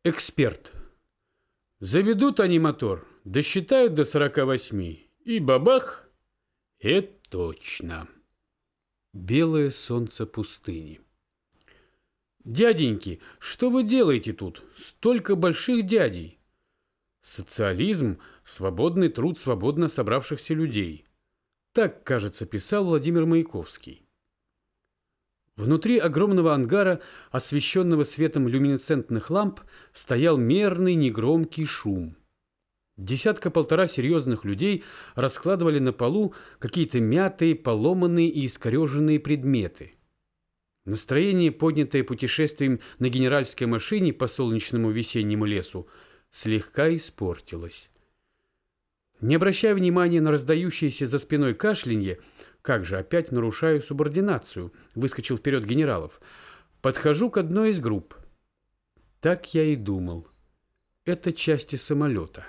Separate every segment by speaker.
Speaker 1: Эксперт. Заведут они мотор, досчитают до 48, и бабах, это точно. Белое солнце пустыни. Дяденьки, что вы делаете тут? Столько больших дядей. Социализм – свободный труд свободно собравшихся людей. Так, кажется, писал Владимир Маяковский. Внутри огромного ангара, освещенного светом люминесцентных ламп, стоял мерный негромкий шум. Десятка-полтора серьезных людей раскладывали на полу какие-то мятые, поломанные и искореженные предметы. Настроение, поднятое путешествием на генеральской машине по солнечному весеннему лесу, слегка испортилось. Не обращая внимания на раздающееся за спиной кашлянье, как же, опять нарушаю субординацию, выскочил вперед Генералов. Подхожу к одной из групп. Так я и думал. Это части самолета.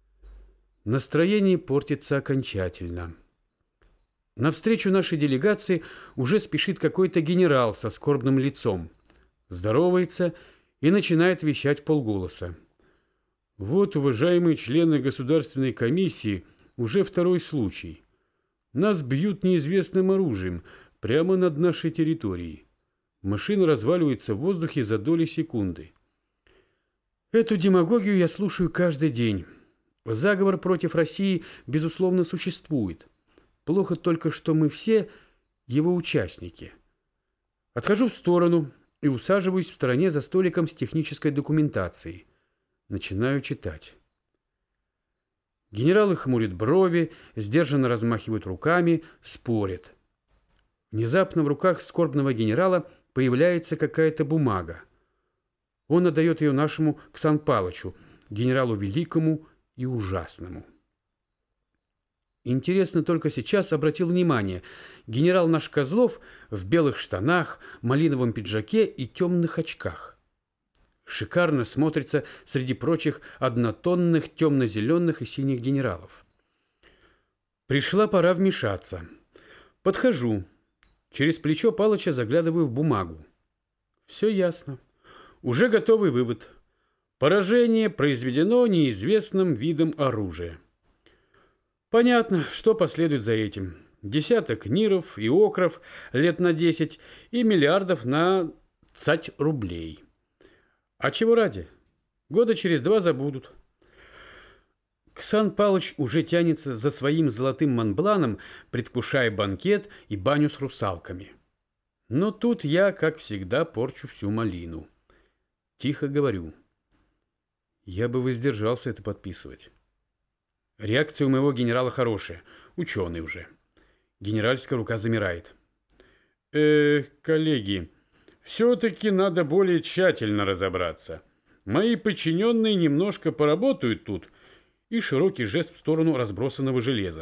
Speaker 1: Настроение портится окончательно. Навстречу нашей делегации уже спешит какой-то генерал со скорбным лицом. Здоровается и начинает вещать вполголоса. Вот, уважаемые члены Государственной комиссии, уже второй случай. Нас бьют неизвестным оружием прямо над нашей территорией. Машина разваливается в воздухе за доли секунды. Эту демагогию я слушаю каждый день. Заговор против России, безусловно, существует. Плохо только, что мы все его участники. Отхожу в сторону и усаживаюсь в стороне за столиком с технической документацией. Начинаю читать. Генералы хмурят брови, сдержанно размахивают руками, спорят. Внезапно в руках скорбного генерала появляется какая-то бумага. Он отдает ее нашему Ксан Палычу, генералу великому и ужасному. Интересно, только сейчас обратил внимание, генерал наш Козлов в белых штанах, малиновом пиджаке и темных очках. Шикарно смотрится среди прочих однотонных, темно-зеленых и синих генералов. Пришла пора вмешаться. Подхожу. Через плечо Палыча заглядываю в бумагу. Все ясно. Уже готовый вывод. Поражение произведено неизвестным видом оружия. Понятно, что последует за этим. Десяток НИРов и ОКРов лет на 10 и миллиардов на цать рублей. А чего ради? Года через 2 забудут. Ксан Палыч уже тянется за своим золотым монбланом, предвкушая банкет и баню с русалками. Но тут я, как всегда, порчу всю малину. Тихо говорю. Я бы воздержался это подписывать. Реакция у моего генерала хорошая, ученый уже. Генеральская рука замирает. Коллеги, все-таки надо более тщательно разобраться. Мои подчиненные немножко поработают тут, и широкий жест в сторону разбросанного железа.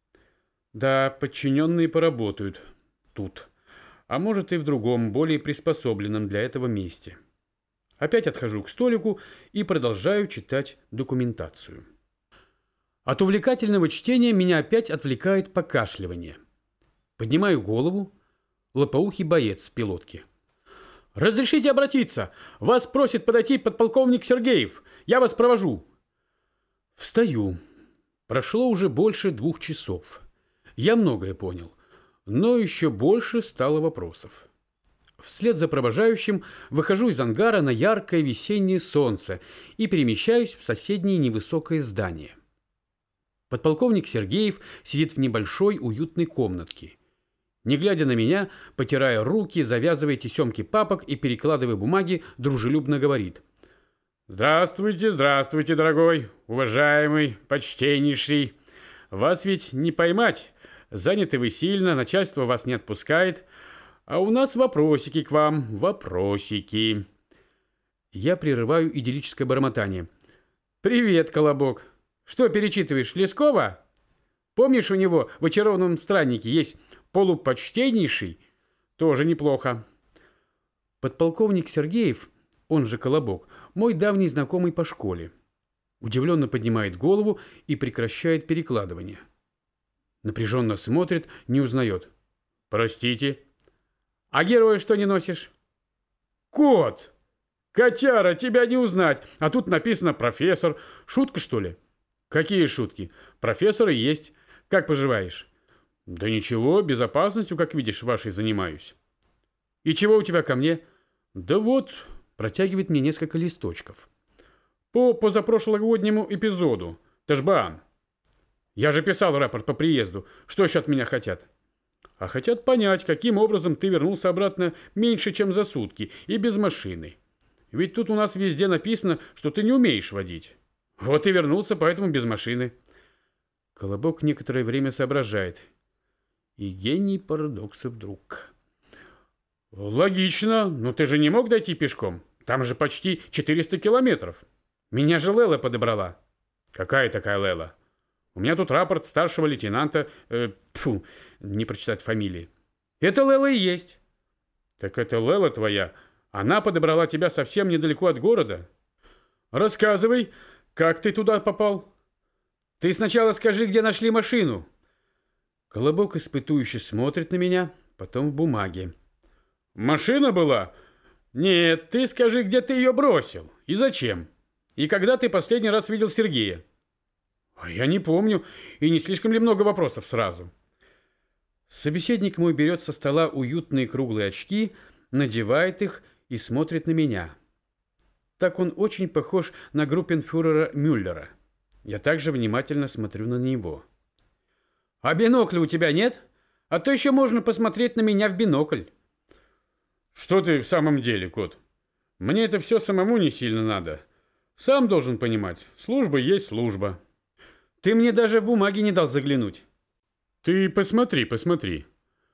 Speaker 1: Да, подчиненные поработают тут, а может и в другом, более приспособленном для этого месте. Опять отхожу к столику и продолжаю читать документацию. От увлекательного чтения меня опять отвлекает покашливание. Поднимаю голову, лопоухий боец в пилотке. «Разрешите обратиться? Вас просит подойти подполковник Сергеев. Я вас провожу». Встаю. Прошло уже больше 2 часов. Я многое понял, но еще больше стало вопросов. Вслед за провожающим выхожу из ангара на яркое весеннее солнце и перемещаюсь в соседнее невысокое здание. Подполковник Сергеев сидит в небольшой уютной комнатке. Не глядя на меня, потирая руки, завязывая тесемки папок и перекладывая бумаги, дружелюбно говорит. «Здравствуйте, здравствуйте, дорогой, уважаемый, почтеннейший. Вас ведь не поймать. Заняты вы сильно, начальство вас не отпускает. А у нас вопросики к вам, вопросики». Я прерываю идиллическое бормотание. «Привет, Колобок. Что перечитываешь, Лескова? Помнишь, у него в «Очарованном страннике» есть полупочтеннейший? Тоже неплохо». Подполковник Сергеев, он же Колобок, мой давний знакомый по школе. Удивленно поднимает голову и прекращает перекладывание. Напряженно смотрит, не узнает. «Простите. А героя что не носишь?» «Кот! Котяра, тебя не узнать. А тут написано профессор. Шутка, что ли? Какие шутки? Профессор и есть. Как поживаешь? Да ничего, безопасностью, как видишь, вашей занимаюсь. И чего у тебя ко мне? Да вот, протягивает мне несколько листочков. По позапрошлогоднему эпизоду. Ташбаан. Я же писал рапорт по приезду. Что еще от меня хотят? А хотят понять, каким образом ты вернулся обратно меньше, чем за сутки и без машины. Ведь тут у нас везде написано, что ты не умеешь водить. Вот и вернулся, поэтому без машины. Колобок некоторое время соображает. И гений парадокса вдруг. Логично, но ты же не мог дойти пешком. Там же почти 400 километров. Меня же Лела подобрала. Какая такая Лела? У меня тут рапорт старшего лейтенанта... не прочитать фамилии. Это Лела и есть. Так это Лела твоя. Она подобрала тебя совсем недалеко от города. Рассказывай, как ты туда попал? Ты сначала скажи, где нашли машину. Колобок испытующе смотрит на меня, потом в бумаге. Машина была? Нет, ты скажи, где ты ее бросил и зачем. И когда ты последний раз видел Сергея? А я не помню, и не слишком ли много вопросов сразу? Собеседник мой берет со стола уютные круглые очки, надевает их и смотрит на меня. Так он очень похож на группенфюрера Мюллера. Я также внимательно смотрю на него. А бинокля у тебя нет? А то еще можно посмотреть на меня в бинокль. Что ты в самом деле, кот? Мне это все самому не сильно надо. Сам должен понимать, служба есть служба. Ты мне даже в бумаге не дал заглянуть. Ты посмотри, посмотри.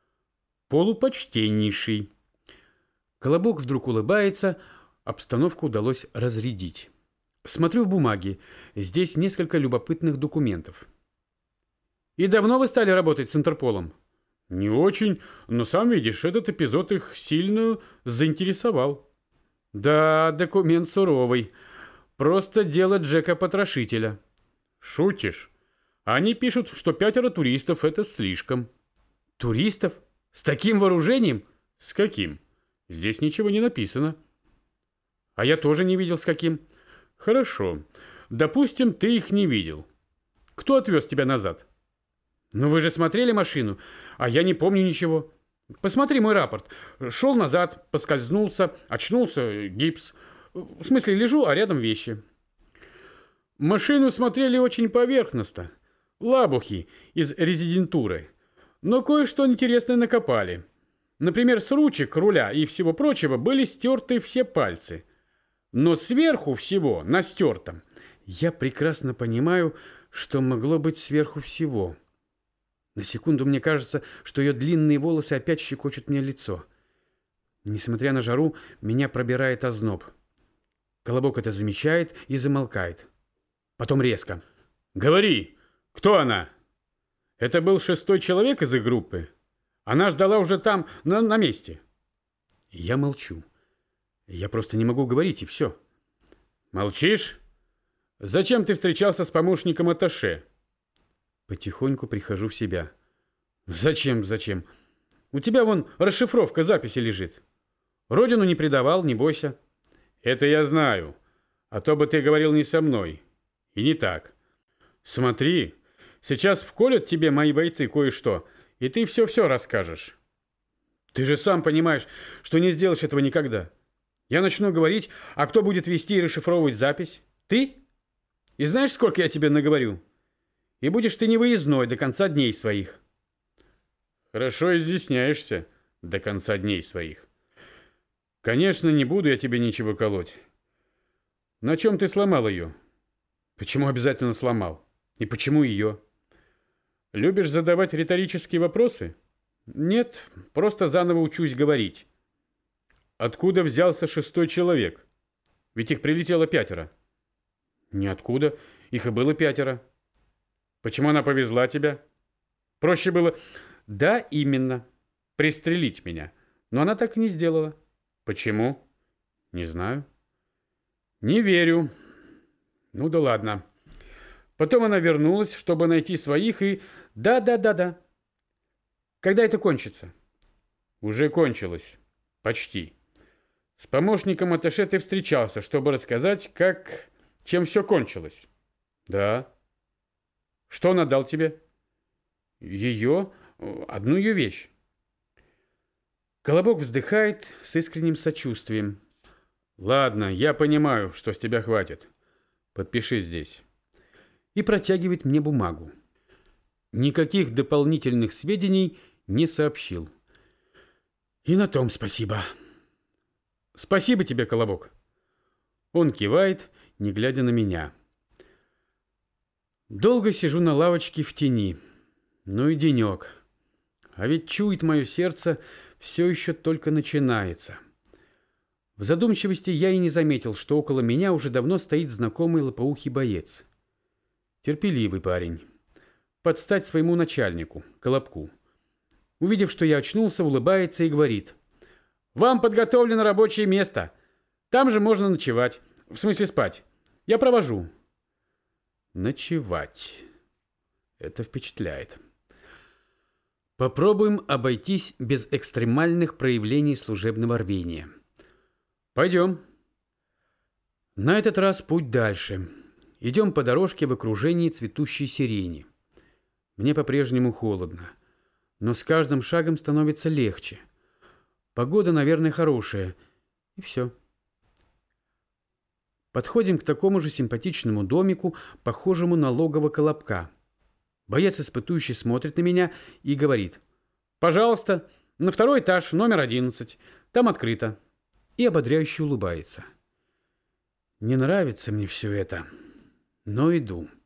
Speaker 1: Полупочтеннейший. Колобок вдруг улыбается, обстановку удалось разрядить. Смотрю в бумаге, здесь несколько любопытных документов. И давно вы стали работать с Интерполом? Не очень, но сам видишь, этот эпизод их сильно заинтересовал. Да, документ суровый. Просто дело Джека-потрошителя. Шутишь? Они пишут, что 5 туристов – это слишком. Туристов? С таким вооружением? С каким? Здесь ничего не написано. А я тоже не видел с каким. Хорошо. Допустим, ты их не видел. Кто отвез тебя назад? Ну вы же смотрели машину, а я не помню ничего. Посмотри мой рапорт. Шел назад, поскользнулся, очнулся, гипс. В смысле, лежу, а рядом вещи. Машину смотрели очень поверхностно. Лабухи из резидентуры. Но кое-что интересное накопали. Например, с ручек руля и всего прочего были стерты все пальцы. Но сверху всего, на стертом, я прекрасно понимаю, что могло быть сверху всего. На секунду мне кажется, что ее длинные волосы опять щекочут мне лицо. Несмотря на жару, меня пробирает озноб. Колобок это замечает и замолкает. Потом резко. «Говори, кто она?» Это был 6-й человек из их группы. Она ждала уже там, на месте. Я молчу. Я просто не могу говорить, и все. Молчишь? Зачем ты встречался с помощником атташе? Потихоньку прихожу в себя. Зачем? У тебя вон расшифровка записи лежит. Родину не предавал, не бойся. Это я знаю. А то бы ты говорил не со мной. И не так. Смотри, сейчас вколят тебе мои бойцы кое-что, и ты все-все расскажешь. Ты же сам понимаешь, что не сделаешь этого никогда. Я начну говорить, а кто будет вести и расшифровывать запись? Ты? И знаешь, сколько я тебе наговорю? И будешь ты невыездной до конца дней своих. Хорошо изъясняешься до конца дней своих. Конечно, не буду я тебе ничего колоть. На чем ты сломал ее? Почему обязательно сломал? И почему ее? Любишь задавать риторические вопросы? Нет, просто заново учусь говорить. Откуда взялся 6-й человек? Ведь их прилетело 5. Ниоткуда, их и было 5. Почему она повезла тебя? Проще было... Да, именно. Пристрелить меня. Но она так и не сделала. Почему? Не знаю. Не верю. Ну да ладно. Потом она вернулась, чтобы найти своих, и... Да. Когда это кончится? Уже кончилось. Почти. С помощником атташе ты встречался, чтобы рассказать, чем все кончилось. Да. Что он отдал тебе? Одну ее вещь. Колобок вздыхает с искренним сочувствием. Ладно, я понимаю, что с тебя хватит. Подпиши здесь. И протягивает мне бумагу. Никаких дополнительных сведений не сообщил. И на том спасибо. Спасибо тебе, Колобок. Он кивает, не глядя на меня. Долго сижу на лавочке в тени. Ну и денек. А ведь чует мое сердце, все еще только начинается. В задумчивости я и не заметил, что около меня уже давно стоит знакомый лопоухий боец. Терпеливый парень. Под стать своему начальнику, Колобку. Увидев, что я очнулся, улыбается и говорит: «Вам подготовлено рабочее место. Там же можно ночевать. В смысле спать. Я провожу». Ночевать. Это впечатляет. Попробуем обойтись без экстремальных проявлений служебного рвения. Пойдем. На этот раз путь дальше. Идем по дорожке в окружении цветущей сирени. Мне по-прежнему холодно, но с каждым шагом становится легче. Погода, наверное, хорошая. И все. Подходим к такому же симпатичному домику, похожему на логово Колобка. Боец испытующий смотрит на меня и говорит: «Пожалуйста, на 2-й этаж, номер 11. Там открыто». И ободряюще улыбается. Не нравится мне все это, но иду.